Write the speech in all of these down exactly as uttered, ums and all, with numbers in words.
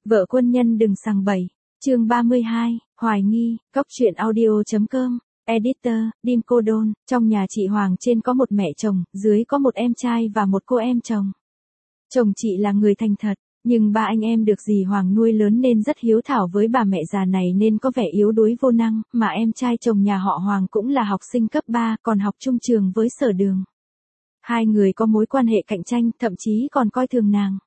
Vợ quân nhân đừng sằng bậy. Chương ba mươi hai, hoài nghi, cóc truyện audio.com, editor, Dim Cô Đôn. Trong nhà chị Hoàng trên có một mẹ chồng, dưới có một em trai và một cô em chồng. Chồng chị là người thành thật, nhưng ba anh em được dì Hoàng nuôi lớn nên rất hiếu thảo với bà mẹ già này nên có vẻ yếu đuối vô năng, mà em trai chồng nhà họ Hoàng cũng là học sinh cấp ba, còn học chung trường với Sở Đường. Hai người có mối quan hệ cạnh tranh, thậm chí còn coi thường nàng.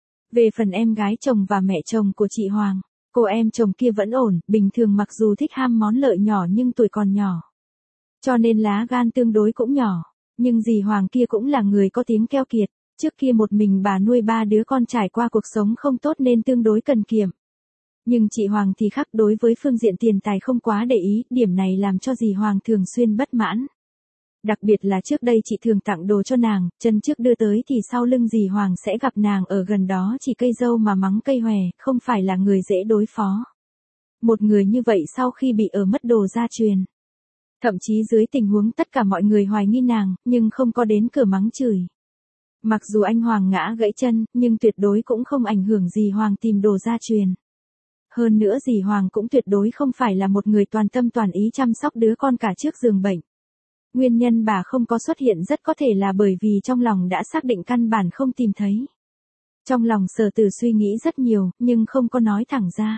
Về phần em gái chồng và mẹ chồng của chị Hoàng, cô em chồng kia vẫn ổn, bình thường mặc dù thích ham món lợi nhỏ nhưng tuổi còn nhỏ. Cho nên lá gan tương đối cũng nhỏ, nhưng dì Hoàng kia cũng là người có tiếng keo kiệt. Trước kia một mình bà nuôi ba đứa con trải qua cuộc sống không tốt nên tương đối cần kiệm. Nhưng chị Hoàng thì khác, đối với phương diện tiền tài không quá để ý, điểm này làm cho dì Hoàng thường xuyên bất mãn. Đặc biệt là trước đây chị thường tặng đồ cho nàng, chân trước đưa tới thì sau lưng dì Hoàng sẽ gặp nàng ở gần đó chỉ cây dâu mà mắng cây hòe, không phải là người dễ đối phó. Một người như vậy sau khi bị ở mất đồ gia truyền. Thậm chí dưới tình huống tất cả mọi người hoài nghi nàng, nhưng không có đến cửa mắng chửi. Mặc dù anh Hoàng ngã gãy chân, nhưng tuyệt đối cũng không ảnh hưởng dì Hoàng tìm đồ gia truyền. Hơn nữa dì Hoàng cũng tuyệt đối không phải là một người toàn tâm toàn ý chăm sóc đứa con cả trước giường bệnh. Nguyên nhân bà không có xuất hiện rất có thể là bởi vì trong lòng đã xác định căn bản không tìm thấy. Trong lòng Sở Từ suy nghĩ rất nhiều, nhưng không có nói thẳng ra.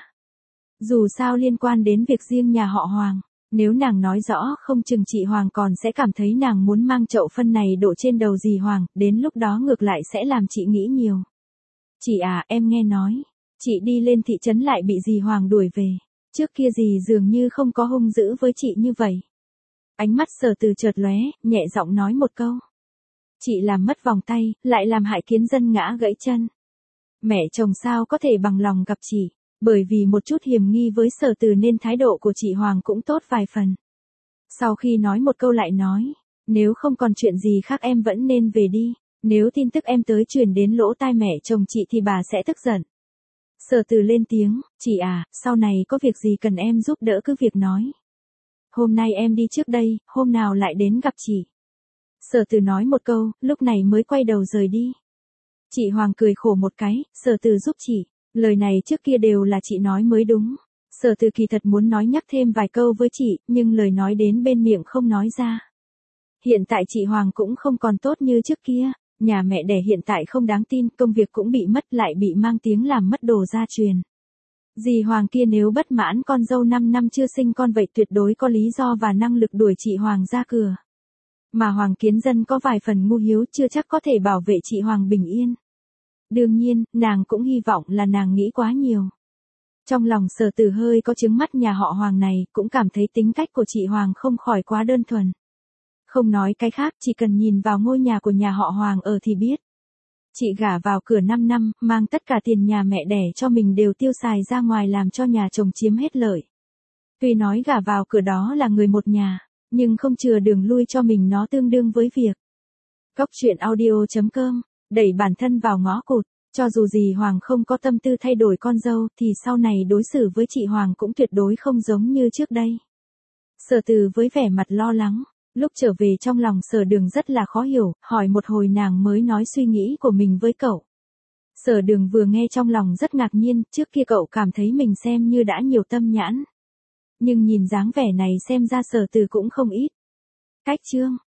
Dù sao liên quan đến việc riêng nhà họ Hoàng. Nếu nàng nói rõ không chừng chị Hoàng còn sẽ cảm thấy nàng muốn mang chậu phân này đổ trên đầu dì Hoàng, đến lúc đó ngược lại sẽ làm chị nghĩ nhiều. Chị à, em nghe nói, chị đi lên thị trấn lại bị dì Hoàng đuổi về, trước kia dì dường như không có hung dữ với chị như vậy. Ánh mắt Sở Từ chợt lóe, nhẹ giọng nói một câu. Chị làm mất vòng tay, lại làm hại kiến dân ngã gãy chân. Mẹ chồng sao có thể bằng lòng gặp chị. Bởi vì một chút hiềm nghi với Sở Từ nên thái độ của chị Hoàng cũng tốt vài phần. Sau khi nói một câu lại nói, nếu không còn chuyện gì khác em vẫn nên về đi, nếu tin tức em tới truyền đến lỗ tai mẹ chồng chị thì bà sẽ tức giận. Sở Từ lên tiếng, chị à, sau này có việc gì cần em giúp đỡ cứ việc nói. Hôm nay em đi trước đây, hôm nào lại đến gặp chị. Sở Từ nói một câu, lúc này mới quay đầu rời đi. Chị Hoàng cười khổ một cái, Sở Từ giúp chị. Lời này trước kia đều là chị nói mới đúng. Sở Từ kỳ thật muốn nói nhắc thêm vài câu với chị, nhưng lời nói đến bên miệng không nói ra. Hiện tại chị Hoàng cũng không còn tốt như trước kia, nhà mẹ đẻ hiện tại không đáng tin, công việc cũng bị mất lại bị mang tiếng làm mất đồ gia truyền. Dì Hoàng kia nếu bất mãn con dâu năm năm chưa sinh con vậy tuyệt đối có lý do và năng lực đuổi chị Hoàng ra cửa. Mà Hoàng Kiến Dân có vài phần ngu hiếu chưa chắc có thể bảo vệ chị Hoàng bình yên. Đương nhiên, nàng cũng hy vọng là nàng nghĩ quá nhiều. Trong lòng Sở Từ hơi có chướng mắt nhà họ Hoàng này, cũng cảm thấy tính cách của chị Hoàng không khỏi quá đơn thuần. Không nói cái khác, chỉ cần nhìn vào ngôi nhà của nhà họ Hoàng ở thì biết. Chị gả vào cửa năm năm, mang tất cả tiền nhà mẹ đẻ cho mình đều tiêu xài ra ngoài làm cho nhà chồng chiếm hết lợi. Tuy nói gả vào cửa đó là người một nhà, nhưng không chừa đường lui cho mình nó tương đương với việc. Cóc truyện audio.com đẩy bản thân vào ngõ cụt, cho dù dì Hoàng không có tâm tư thay đổi con dâu thì sau này đối xử với chị Hoàng cũng tuyệt đối không giống như trước đây. Sở Từ với vẻ mặt lo lắng, lúc trở về trong lòng Sở Đường rất là khó hiểu, hỏi một hồi nàng mới nói suy nghĩ của mình với cậu. Sở Đường vừa nghe trong lòng rất ngạc nhiên, trước kia cậu cảm thấy mình xem như đã nhiều tâm nhãn. Nhưng nhìn dáng vẻ này xem ra Sở Từ cũng không ít. Cách chương